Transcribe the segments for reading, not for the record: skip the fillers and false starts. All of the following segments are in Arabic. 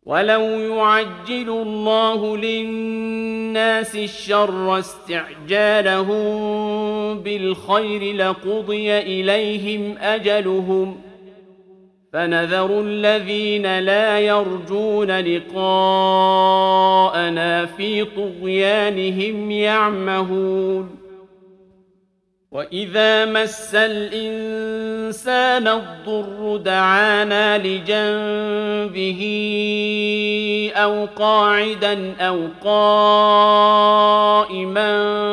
ولو يعجل الله للناس الشر استعجالهم بالخير لقضي إليهم أجلهم فنذر الذين لا يرجون لقاءنا في طغيانهم يعمهون وإذا مس الإنسان الضر دعانا لجنبه أو قاعدا أو قائما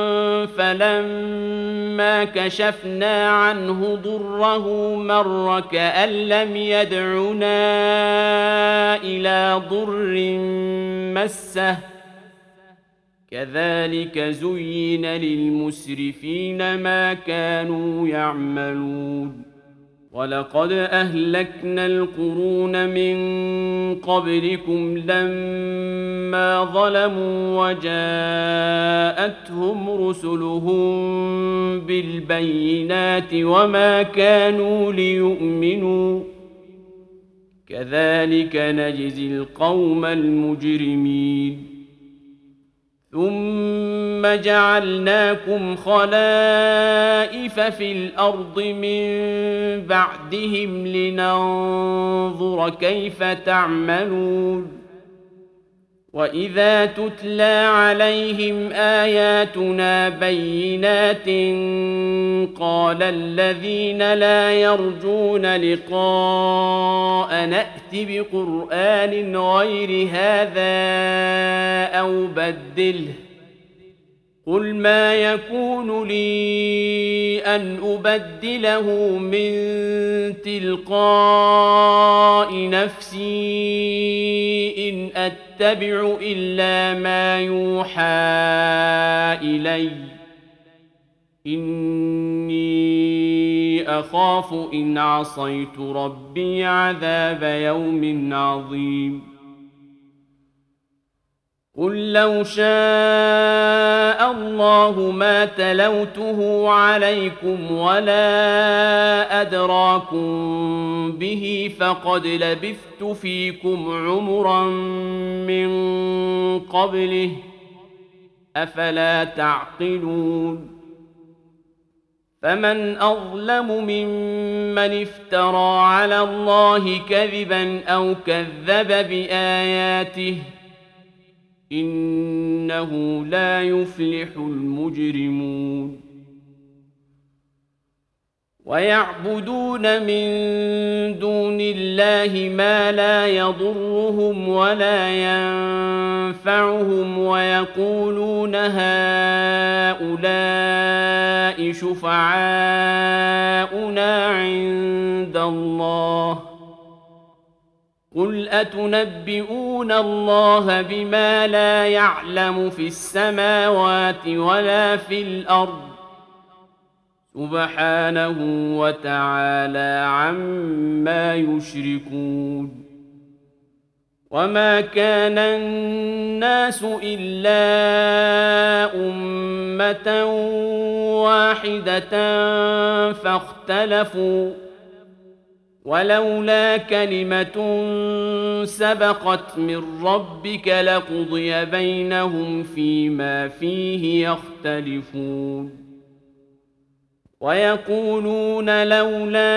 فلما كشفنا عنه ضره مر كأن لم يدعنا إلى ضر مسه كذلك زين للمسرفين ما كانوا يعملون ولقد أهلكنا القرون من قبلكم لما ظلموا وجاءتهم رسلهم بالبينات وما كانوا ليؤمنوا كذلك نجزي القوم المجرمين ثم جعلناكم خلائف في الأرض من بعدهم لننظر كيف تعملون وإذا تتلى عليهم آياتنا بينات قال الذين لا يرجون لقاء نأت بقرآن غير هذا أو بدله قل ما يكون لي أن أبدله من تلقاء نفسي إن أتبع إلا ما يوحى إلي إني أخاف إن عصيت ربي عذاب يوم عظيم قل لو شاء الله ما تلوته عليكم ولا أدراكم به فقد لبثت فيكم عمرا من قبله أفلا تعقلون فمن أظلم ممن افترى على الله كذبا أو كذب بآياته إنه لا يفلح المجرمون ويعبدون من دون الله ما لا يضرهم ولا ينفعهم ويقولون هؤلاء شفعاؤنا عند الله قل أتنبئون الله بما لا يعلم في السماوات ولا في الأرض سبحانه وتعالى عما يشركون وما كان الناس إلا أمة واحدة فاختلفوا ولولا كلمة سبقت من ربك لقضي بينهم فيما فيه يختلفون ويقولون لولا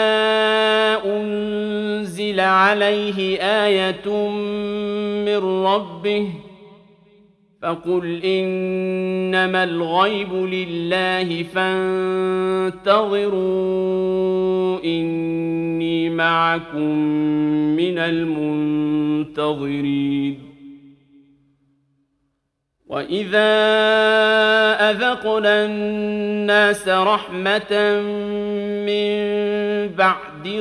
أنزل عليه آية من ربه فقل إنما الغيب لله فانتظروا إني معكم من المنتظرين وإذا أذقنا الناس رحمة من بعد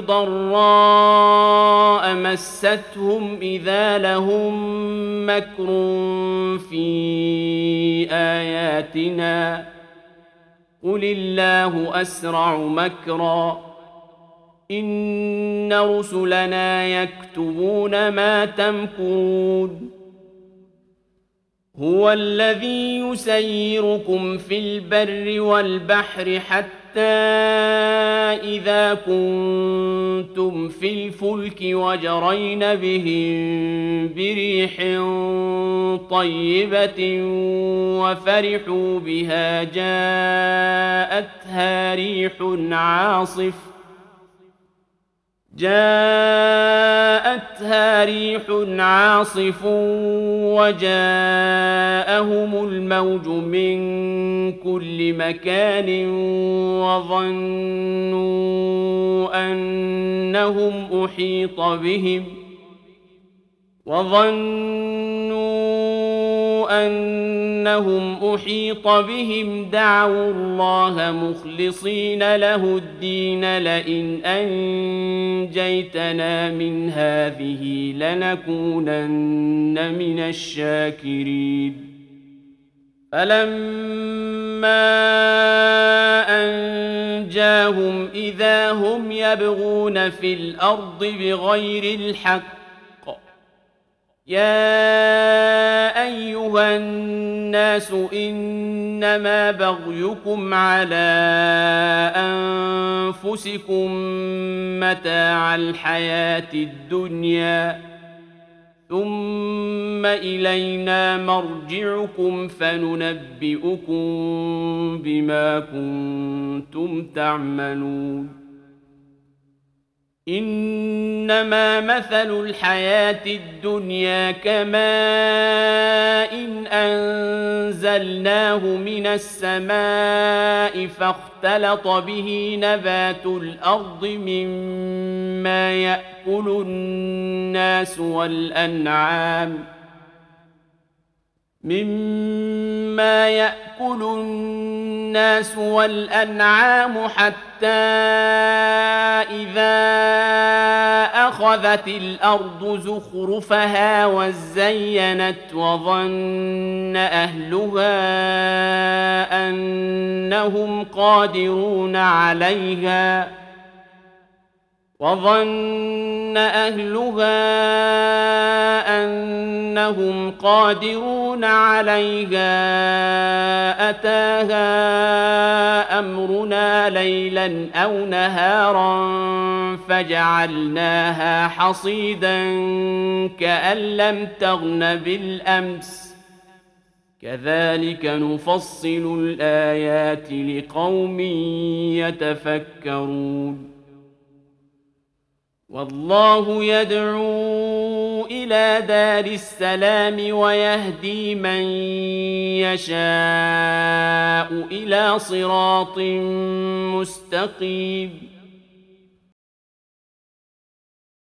ضراء مستهم إذا لهم مكر في آياتنا قل الله أسرع مكرا إن رسلنا يكتبون ما تمكرون هو الذي يسيركم في البر والبحر حتى إذا كنتم في الفلك وجرين بهم بريح طيبة وفرحوا بها جاءتها ريح عاصف وجاءهم الموج من كل مكان وظنوا أنهم أحيط بهم دعوا الله مخلصين له الدين لئن أنجيتنا من هذه لنكونن من الشاكرين فلما أنجاهم إذا هم يبغون في الأرض بغير الحق يا أيها الناس إنما بغيكم على أنفسكم متاع الحياة الدنيا ثم إلينا مرجعكم فننبئكم بما كنتم تعملون إنما مثل الحياة الدنيا كماء أنزلناه من السماء فاختلط به نبات الأرض مما يأكل الناس والأنعام حتى إذا أخذت الأرض زخرفها وزينت وظن أهلها أنهم قادرون عليها أتاها أمرنا ليلا أو نهارا فجعلناها حصيدا كأن لم تغن بالأمس كذلك نفصل الآيات لقوم يتفكرون والله يدعو إلى دار السلام ويهدي من يشاء إلى صراط مستقيم